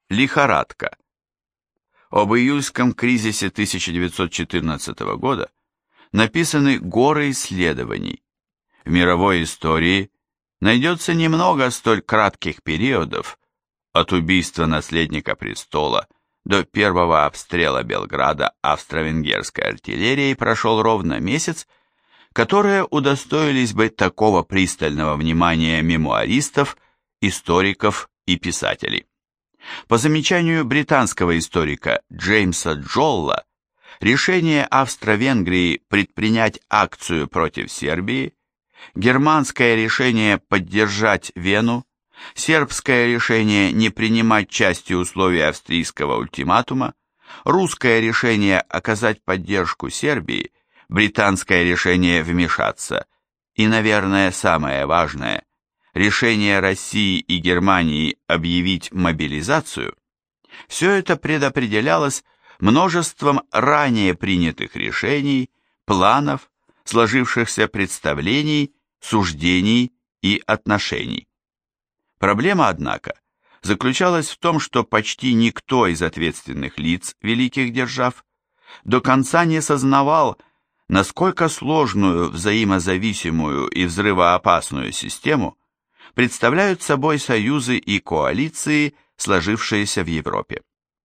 Лихорадка. Об июльском кризисе 1914 года написаны горы исследований. В мировой истории найдется немного столь кратких периодов, от убийства наследника престола до первого обстрела Белграда австро-венгерской артиллерией прошел ровно месяц, которые удостоились бы такого пристального внимания мемуаристов, историков и писателей. По замечанию британского историка Джеймса Джолла, решение Австро-Венгрии предпринять акцию против Сербии, германское решение поддержать Вену, сербское решение не принимать части условий австрийского ультиматума, русское решение оказать поддержку Сербии, британское решение вмешаться и, наверное, самое важное – решение России и Германии объявить мобилизацию, все это предопределялось множеством ранее принятых решений, планов, сложившихся представлений, суждений и отношений. Проблема, однако, заключалась в том, что почти никто из ответственных лиц великих держав до конца не сознавал, насколько сложную, взаимозависимую и взрывоопасную систему представляют собой союзы и коалиции, сложившиеся в Европе.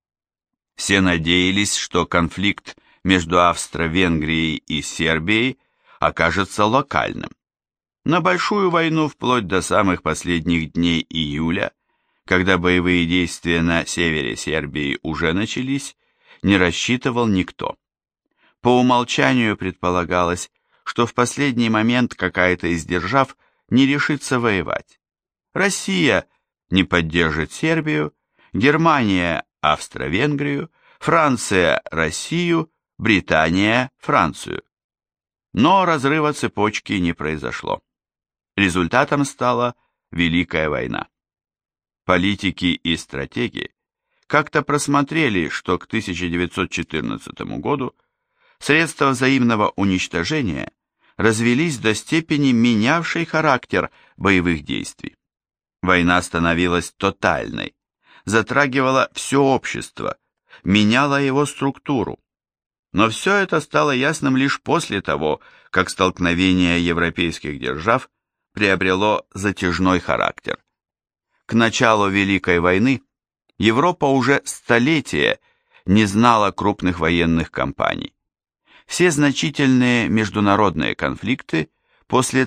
Все надеялись, что конфликт между Австро-Венгрией и Сербией окажется локальным. На большую войну вплоть до самых последних дней июля, когда боевые действия на севере Сербии уже начались, не рассчитывал никто. По умолчанию предполагалось, что в последний момент какая-то из держав не решится воевать. Россия не поддержит Сербию, Германия – Австро-Венгрию, Франция – Россию, Британия – Францию. Но разрыва цепочки не произошло. Результатом стала Великая война. Политики и стратеги как-то просмотрели, что к 1914 году средства взаимного уничтожения развелись до степени менявшей характер боевых действий. Война становилась тотальной, затрагивала все общество, меняла его структуру. Но все это стало ясным лишь после того, как столкновение европейских держав приобрело затяжной характер. К началу Великой войны Европа уже столетия не знала крупных военных кампаний. Все значительные международные конфликты после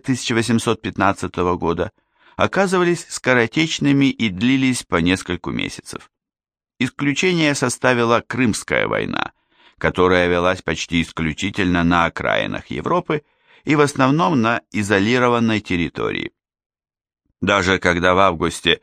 1815 года оказывались скоротечными и длились по несколько месяцев. Исключение составила Крымская война, которая велась почти исключительно на окраинах Европы и в основном на изолированной территории. Даже когда в августе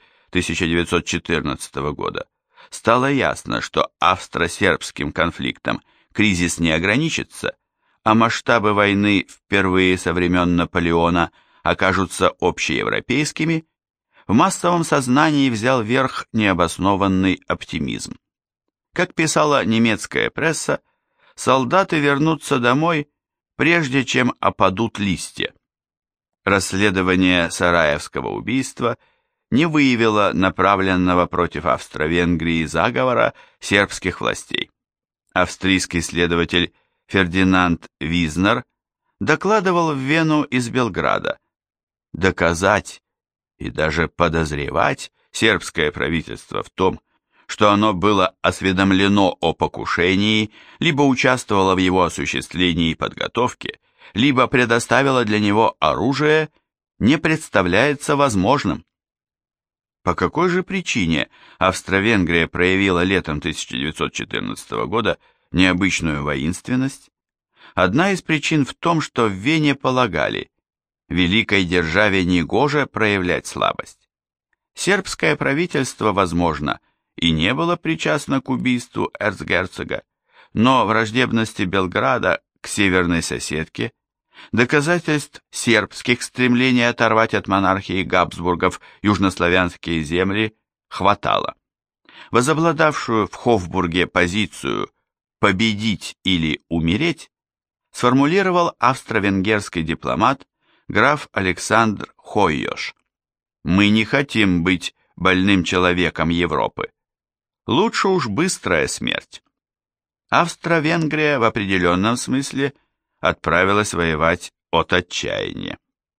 1914 года стало ясно, что австро-сербским конфликтом кризис не ограничится, а масштабы войны впервые со времен Наполеона окажутся общеевропейскими, в массовом сознании взял верх необоснованный оптимизм. Как писала немецкая пресса, солдаты вернутся домой, прежде чем опадут листья. Расследование Сараевского убийства не выявило направленного против Австро-Венгрии заговора сербских властей. Австрийский следователь Фердинанд Визнер докладывал в Вену из Белграда. Доказать и даже подозревать сербское правительство в том, что оно было осведомлено о покушении, либо участвовало в его осуществлении и подготовке, либо предоставило для него оружие, не представляется возможным. По какой же причине Австро-Венгрия проявила летом 1914 года необычную воинственность? Одна из причин в том, что в Вене полагали, великой державе негоже проявлять слабость. Сербское правительство, возможно, и не было причастно к убийству эрцгерцога, но враждебности Белграда к северной соседке, доказательств сербских стремлений оторвать от монархии Габсбургов южнославянские земли хватало. Возобладавшую в Хофбурге позицию «победить или умереть» сформулировал австро-венгерский дипломат граф Александр Хойош. «Мы не хотим быть больным человеком Европы. Лучше уж быстрая смерть. Австро-Венгрия в определенном смысле отправилась воевать от отчаяния.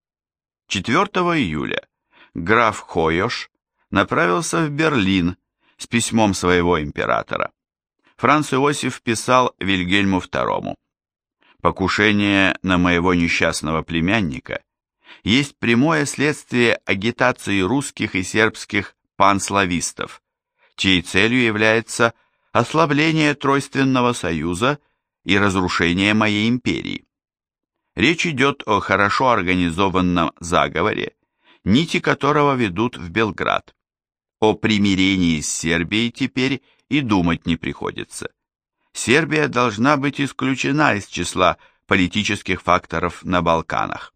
4 июля граф Хойош направился в Берлин с письмом своего императора. Франц Иосиф писал Вильгельму II: «Покушение на моего несчастного племянника есть прямое следствие агитации русских и сербских панславистов, чьей целью является ослабление Тройственного союза и разрушение моей империи. Речь идет о хорошо организованном заговоре, нити которого ведут в Белград. О примирении с Сербией теперь и думать не приходится. Сербия должна быть исключена из числа политических факторов на Балканах».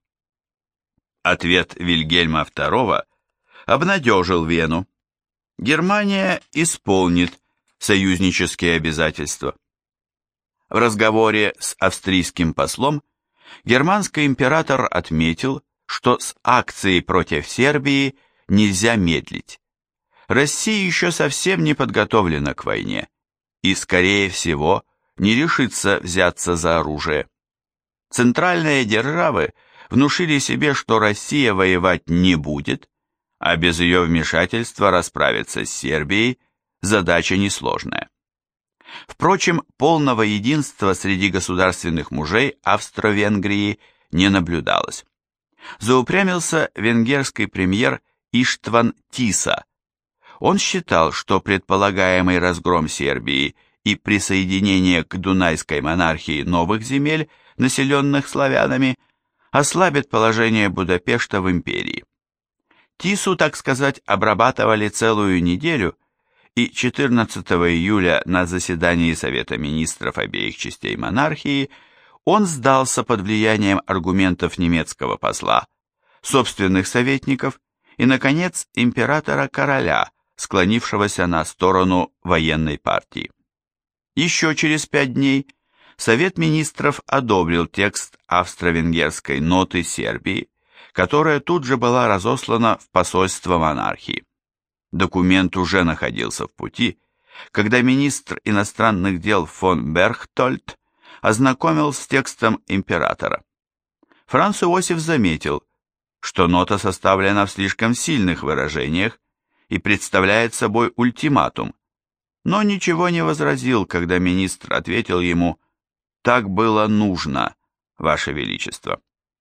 Ответ Вильгельма II обнадежил Вену. Германия исполнит союзнические обязательства. В разговоре с австрийским послом германский император отметил, что с акцией против Сербии нельзя медлить. Россия еще совсем не подготовлена к войне и, скорее всего, не решится взяться за оружие. Центральные державы внушили себе, что Россия воевать не будет, а без ее вмешательства расправиться с Сербией задача несложная. Впрочем, полного единства среди государственных мужей Австро-Венгрии не наблюдалось. Заупрямился венгерский премьер Иштван Тиса. Он считал, что предполагаемый разгром Сербии и присоединение к Дунайской монархии новых земель, населенных славянами, ослабит положение Будапешта в империи. Тису, так сказать, обрабатывали целую неделю, и 14 июля на заседании Совета министров обеих частей монархии он сдался под влиянием аргументов немецкого посла, собственных советников и, наконец, императора-короля, склонившегося на сторону военной партии. Еще через 5 дней Совет министров одобрил текст австро-венгерской ноты Сербии, которая тут же была разослана в посольство монархии. Документ уже находился в пути, когда министр иностранных дел фон Берхтольд ознакомил с текстом императора. Франц Иосиф заметил, что нота составлена в слишком сильных выражениях и представляет собой ультиматум, но ничего не возразил, когда министр ответил ему: «Так было нужно, Ваше Величество».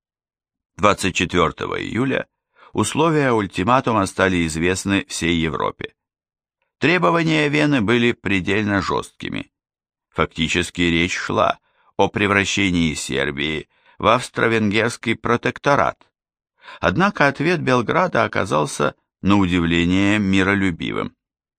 24 июля условия ультиматума стали известны всей Европе. Требования Вены были предельно жесткими. Фактически речь шла о превращении Сербии в австро-венгерский протекторат. Однако ответ Белграда оказался на удивление миролюбивым.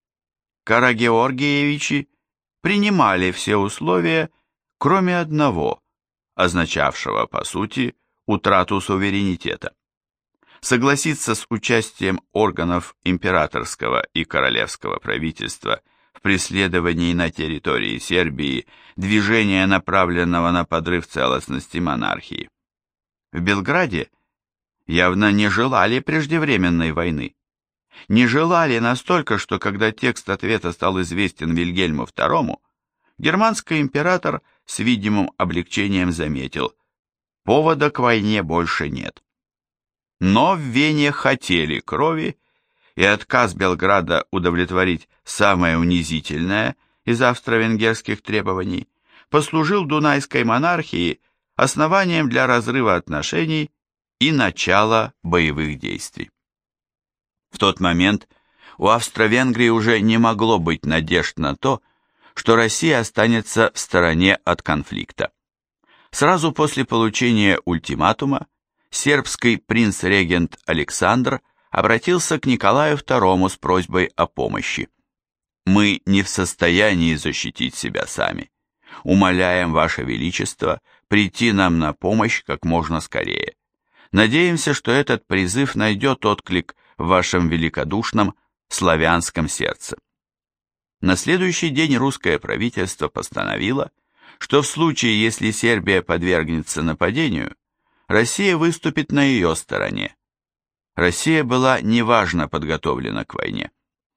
Карагеоргиевичи принимали все условия, кроме одного, означавшего, по сути, утрату суверенитета. Согласиться с участием органов императорского и королевского правительства в преследовании на территории Сербии движения, направленного на подрыв целостности монархии. В Белграде явно не желали преждевременной войны. Не желали настолько, что когда текст ответа стал известен Вильгельму II, германский император с видимым облегчением заметил: повода к войне больше нет. Но в Вене хотели крови, и отказ Белграда удовлетворить самое унизительное из австро-венгерских требований послужил Дунайской монархии основанием для разрыва отношений и начала боевых действий. В тот момент у Австро-Венгрии уже не могло быть надежд на то, что Россия останется в стороне от конфликта. Сразу после получения ультиматума сербский принц-регент Александр обратился к Николаю II с просьбой о помощи. «Мы не в состоянии защитить себя сами. Умоляем Ваше Величество прийти нам на помощь как можно скорее. Надеемся, что этот призыв найдет отклик в вашем великодушном славянском сердце». На следующий день русское правительство постановило, что в случае, если Сербия подвергнется нападению, Россия выступит на ее стороне. Россия была неважно подготовлена к войне.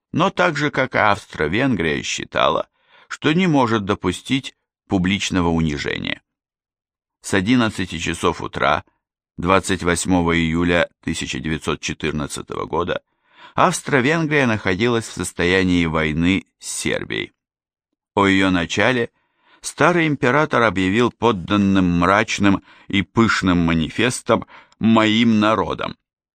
но так же, как и Австро-Венгрия, считала, что не может допустить публичного унижения. С 11 часов утра 28 июля 1914 года Австро-Венгрия находилась в состоянии войны с Сербией. О ее начале старый император объявил подданным мрачным и пышным манифестом «Моим народом».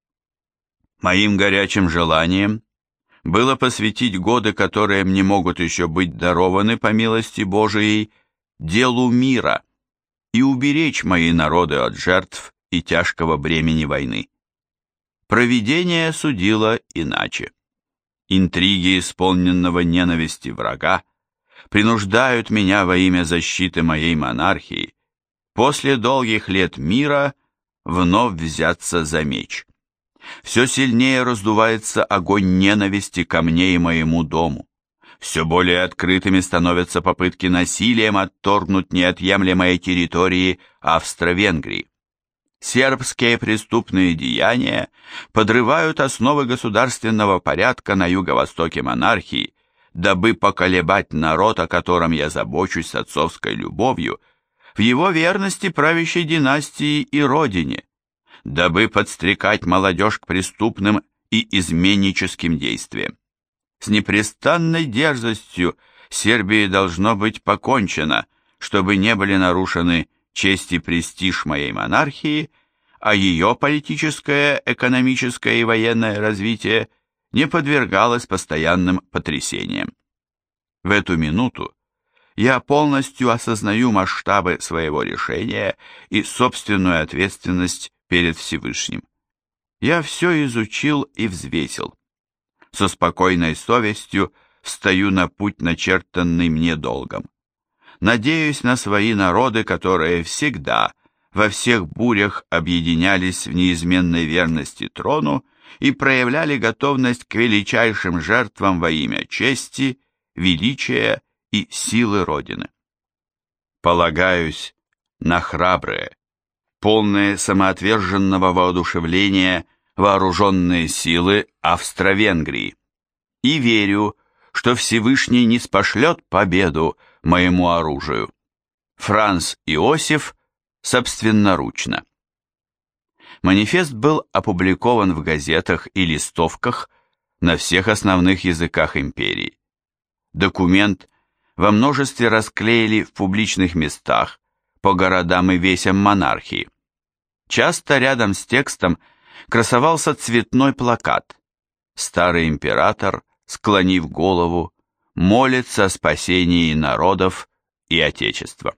Моим горячим желанием было посвятить годы, которые мне могут еще быть дарованы по милости Божией, делу мира и уберечь мои народы от жертв и тяжкого бремени войны. Провидение судило иначе. Интриги исполненного ненависти врага принуждают меня во имя защиты моей монархии после долгих лет мира вновь взяться за меч. Все сильнее раздувается огонь ненависти ко мне и моему дому. Все более открытыми становятся попытки насилием отторгнуть неотъемлемые территории Австро-Венгрии. Сербские преступные деяния подрывают основы государственного порядка на юго-востоке монархии, дабы поколебать народ, о котором я забочусь с отцовской любовью, в его верности правящей династии и родине, дабы подстрекать молодежь к преступным и изменническим действиям. С непрестанной дерзостью Сербии должно быть покончено, чтобы не были нарушены честь и престиж моей монархии, а ее политическое, экономическое и военное развитие не подвергалось постоянным потрясениям. В эту минуту я полностью осознаю масштабы своего решения и собственную ответственность перед Всевышним. Я все изучил и взвесил. Со спокойной совестью встаю на путь, начертанный мне долгом. Надеюсь на свои народы, которые всегда, во всех бурях объединялись в неизменной верности трону и проявляли готовность к величайшим жертвам во имя чести, величия и силы Родины. Полагаюсь на храбрые, полные самоотверженного воодушевления вооруженные силы Австро-Венгрии и верю, что Всевышний не спошлет победу моему оружию. Франц Иосиф собственноручно. Манифест был опубликован в газетах и листовках на всех основных языках империи. Документ во множестве расклеили в публичных местах по городам и весям монархии. Часто рядом с текстом красовался цветной плакат. Старый император, склонив голову, молится о спасении народов и Отечества.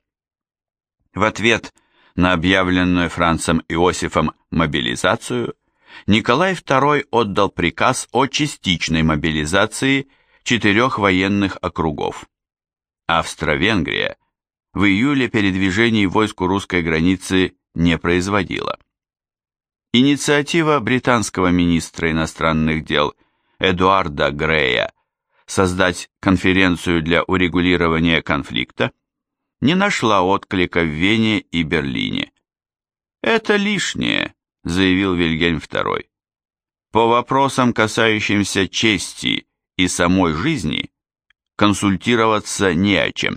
В ответ на объявленную Францем Иосифом мобилизацию Николай II отдал приказ о частичной мобилизации 4 военных округов. Австро-Венгрия в июле передвижений войск у русской границы не производила. Инициатива британского министра иностранных дел Эдуарда Грея создать конференцию для урегулирования конфликта не нашла отклика в Вене и Берлине. «Это лишнее», — заявил Вильгельм II. «По вопросам, касающимся чести и самой жизни, консультироваться не о чем».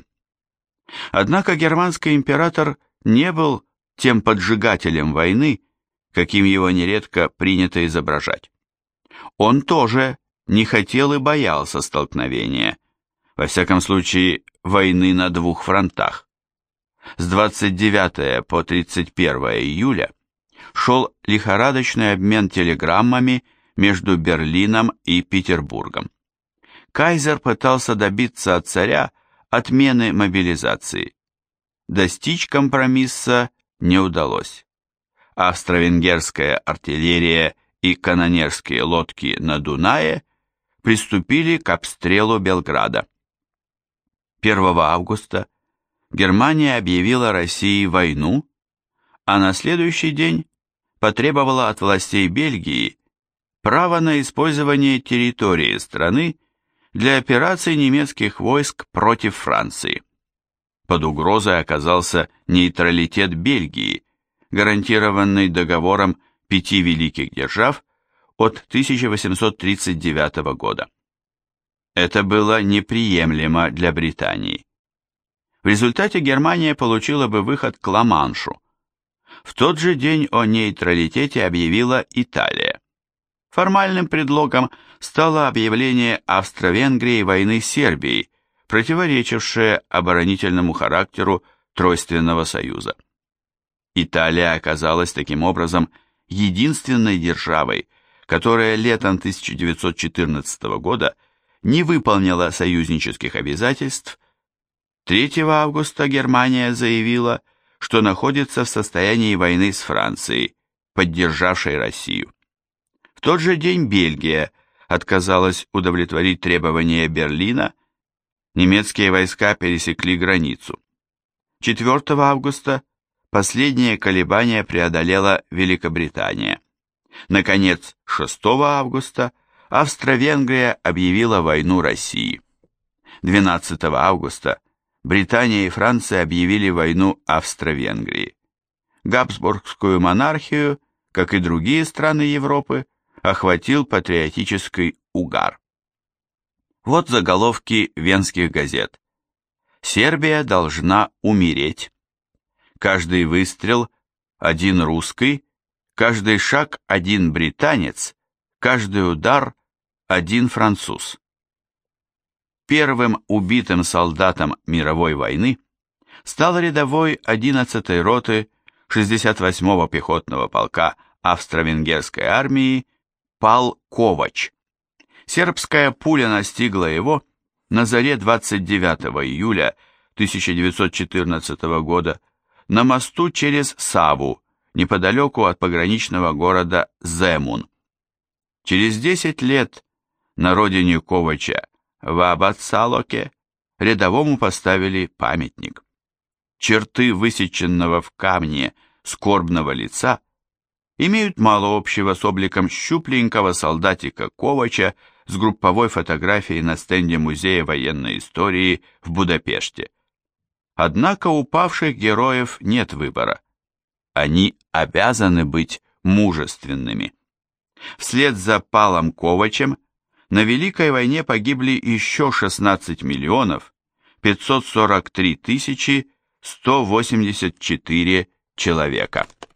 Однако германский император не был тем поджигателем войны, каким его нередко принято изображать. Он тоже не хотел и боялся столкновения, во всяком случае войны на 2 фронтах. С 29 по 31 июля шел лихорадочный обмен телеграммами между Берлином и Петербургом. Кайзер пытался добиться от царя отмены мобилизации. Достичь компромисса не удалось. Австро-венгерская артиллерия и канонерские лодки на Дунае приступили к обстрелу Белграда. 1 августа Германия объявила России войну, а на следующий день потребовала от властей Бельгии право на использование территории страны для операций немецких войск против Франции. Под угрозой оказался нейтралитет Бельгии, гарантированный договором 5 великих держав от 1839 года. Это было неприемлемо для Британии. В результате Германия получила бы выход к Ла-Маншу. В тот же день о нейтралитете объявила Италия. Формальным предлогом стало объявление Австро-Венгрии войны с Сербией, противоречившее оборонительному характеру Тройственного союза. Италия оказалась таким образом единственной державой, которая летом 1914 года не выполнила союзнических обязательств. 3 августа Германия заявила, что находится в состоянии войны с Францией, поддержавшей Россию. В тот же день Бельгия отказалась удовлетворить требования Берлина, немецкие войска пересекли границу. 4 августа последнее колебание преодолела Великобритания. Наконец, 6 августа Австро-Венгрия объявила войну России. 12 августа Британия и Франция объявили войну Австро-Венгрии. Габсбургскую монархию, как и другие страны Европы, охватил патриотический угар. Вот заголовки венских газет. Сербия должна умереть. Каждый выстрел – один русский, каждый шаг – один британец, каждый удар – один француз. Первым убитым солдатом мировой войны стал рядовой 11-й роты 68-го пехотного полка австро-венгерской армии Пал Ковач. Сербская пуля настигла его на заре 29 июля 1914 года на мосту через Саву, неподалеку от пограничного города Земун. Через 10 лет на родине Ковача в Абацалоке рядовому поставили памятник. Черты высеченного в камне скорбного лица имеют мало общего с обликом щупленького солдатика Ковача с групповой фотографией на стенде Музея военной истории в Будапеште. Однако у павших героев нет выбора. Они обязаны быть мужественными. Вслед за Палом Ковачем на Великой войне погибли еще 16 миллионов 543 тысячи 184 человека.